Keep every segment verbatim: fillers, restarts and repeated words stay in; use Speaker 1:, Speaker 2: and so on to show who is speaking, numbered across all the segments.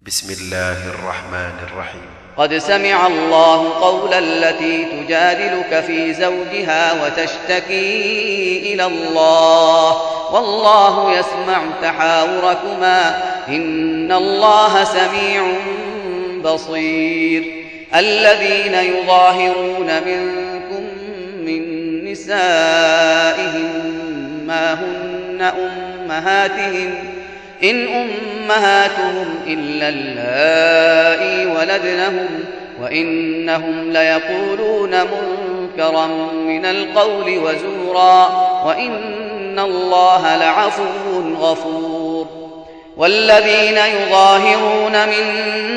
Speaker 1: بسم الله الرحمن الرحيم.
Speaker 2: قد سمع الله قول التي تجادلك في زوجها وتشتكي إلى الله والله يسمع تحاوركما إن الله سميع بصير. الذين يظاهرون منكم من نسائهم ما هن أمهاتهم إن أمهاتهم إلا اللائي ولدنهم وإنهم ليقولون منكرا من القول وزورا وإن الله لعفو غفور. والذين يظاهرون من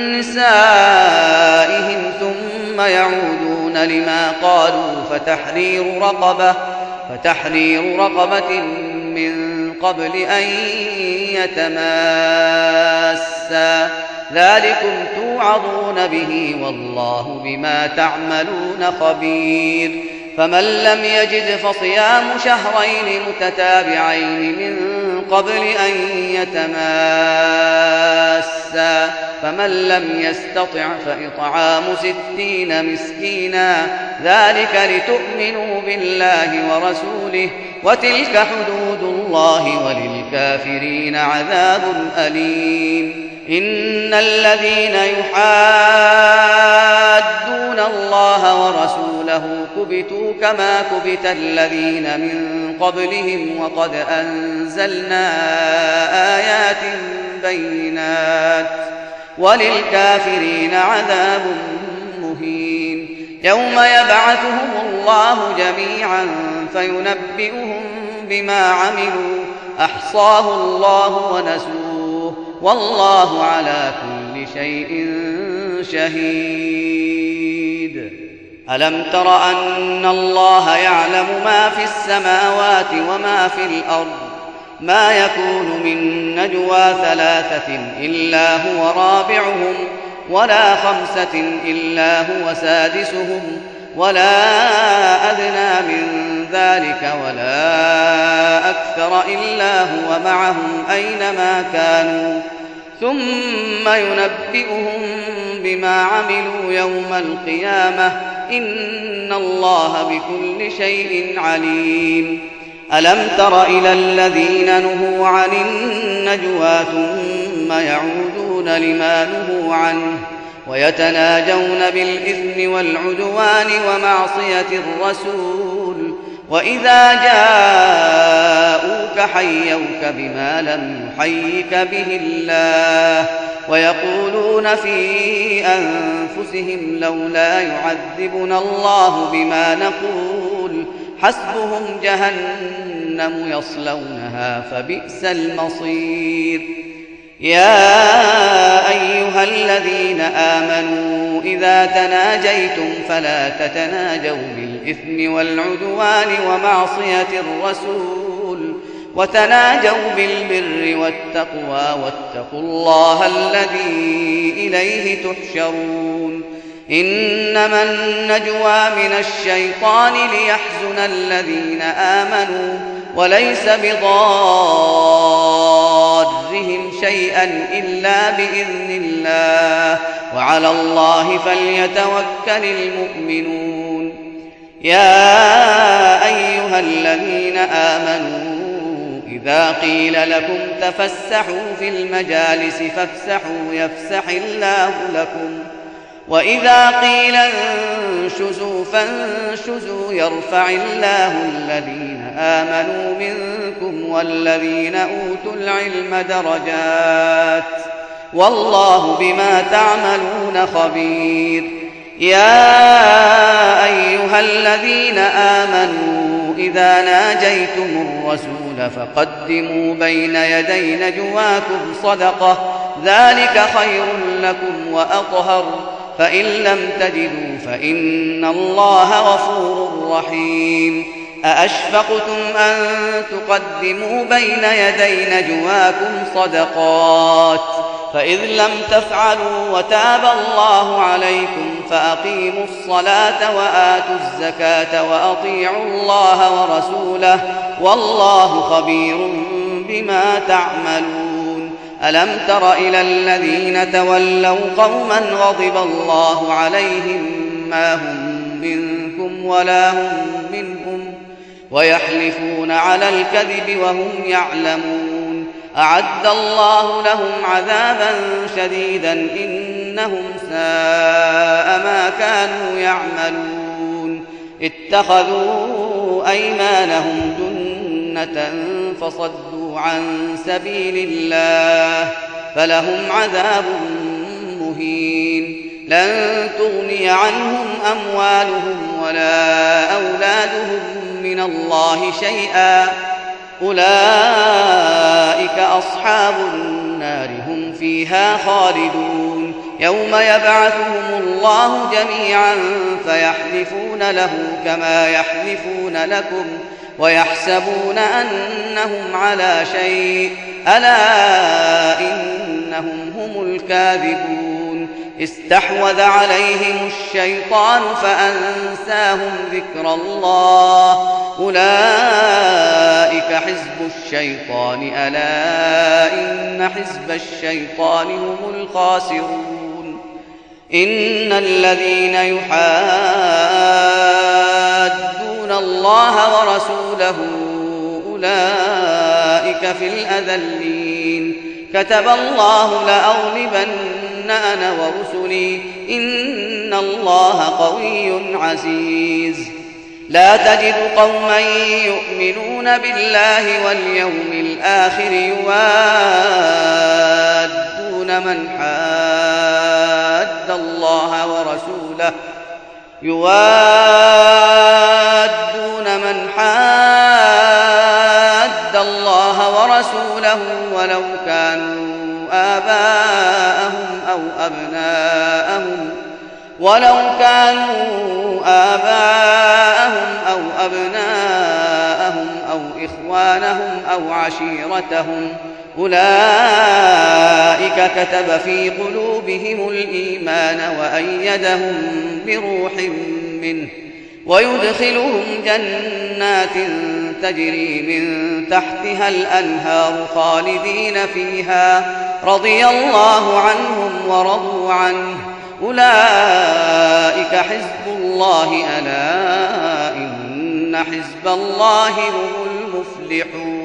Speaker 2: نسائهم ثم يعودون لما قالوا فتحرير رقبة فتحرير رقبة من قبل أن يتماسا ذلكم توعظون به والله بما تعملون خبير. فمن لم يجد فصيام شهرين متتابعين من قبل أن يتماسا فمن لم يستطع فإطعام ستين مسكينا ذلك لتؤمنوا بالله ورسوله وتلك حدود الله وللكافرين عذاب أليم. إن الذين يحادون الله ورسوله كبتوا كما كبت الذين من قبلهم وقد أنزلنا آيات بينات وللكافرين عذاب مهين. يوم يبعثهم الله جميعا فينبئهم بما عملوا أحصاه الله ونسوه والله على كل شيء شهيد. ألم تر أن الله يعلم ما في السماوات وما في الأرض ما يكون من نجوى ثلاثة إلا هو رابعهم ولا خمسة إلا هو سادسهم ولا أدنى من ذلك ولا أكثر إلا هو معهم أينما كانوا ثم ينبئهم بما عملوا يوم القيامة إن الله بكل شيء عليم. ألم تر إلى الذين نهوا عن النجوى ثم يعودون لما نهوا عنه ويتناجون بالإثم والعدوان ومعصية الرسول وإذا جاءوك حيوك بما لم يحيك به الله ويقولون في أنفسهم لولا يعذبنا الله بما نقول حسبهم جهنم يصلونها فبئس المصير. يا أيها الذين آمنوا إذا تناجيتم فلا تتناجوا بالإثم والعدوان ومعصية الرسول وتناجوا بالبر والتقوى واتقوا الله الذي إليه تحشرون. إنما النجوى من الشيطان ليحزن الذين آمنوا وليس بضارهم شيئا إلا بإذن الله وعلى الله فليتوكل المؤمنون. يا أيها الذين آمنوا إذا قيل لكم تفسحوا في المجالس فافسحوا يفسح الله لكم وإذا قيل انشزوا فانشزوا يرفع الله الذين آمنوا منكم والذين أوتوا العلم درجات والله بما تعملون خبير. يا أيها الذين آمنوا إذا ناجيتم الرسول فقدموا بين يدي نجواكم صدقة ذلك خير لكم وأطهر فإن لم تجدوا فإن الله غفور رحيم. أأشفقتم أن تقدموا بين يدي نجواكم صدقات فإذ لم تفعلوا وتاب الله عليكم فأقيموا الصلاة وآتوا الزكاة وأطيعوا الله ورسوله والله خبير بما تعملون. ألم تر إلى الذين تولوا قوما غضب الله عليهم ما هم منكم ولا هم منهم ويحلفون على الكذب وهم يعلمون أعد الله لهم عذابا شديدا إنهم ساء ما كانوا يعملون اتخذوا أيمانهم جنة فصدوا عن سبيل الله فلهم عذاب مهين لن تغني عنهم أموالهم ولا أولادهم من الله شيئا أولئك أصحاب النار هم فيها خالدون يوم يبعثهم الله جميعا فيحلفون له كما يحلفون لكم ويحسبون أنهم على شيء ألا إنهم هم الكاذبون استحوذ عليهم الشيطان فأنساهم ذكر الله أولئك حزب الشيطان ألا إن حزب الشيطان هم الخاسرون إن الذين يحادون الله ورسوله أولئك في الأذلين كتب الله لأغلبن أنا ورسلي إن الله قوي عزيز لا تجد قوما يؤمنون بالله واليوم الآخر يوادون من حاد الله ورسوله يوادون من حاد الله ورسوله ولو كانوا آباءهم أو أبناءهم ولو كانوا آباءهم أو أبناءهم أو إخوانهم أو عشيرتهم أولئك كتب في قلوبهم الإيمان وأيدهم بروح منه ويدخلهم جنات تجري من تحتها الأنهار خالدين فيها رضي الله عنهم ورضوا عنه أولئك حزب الله ألا إن حزب الله هم المفلحون.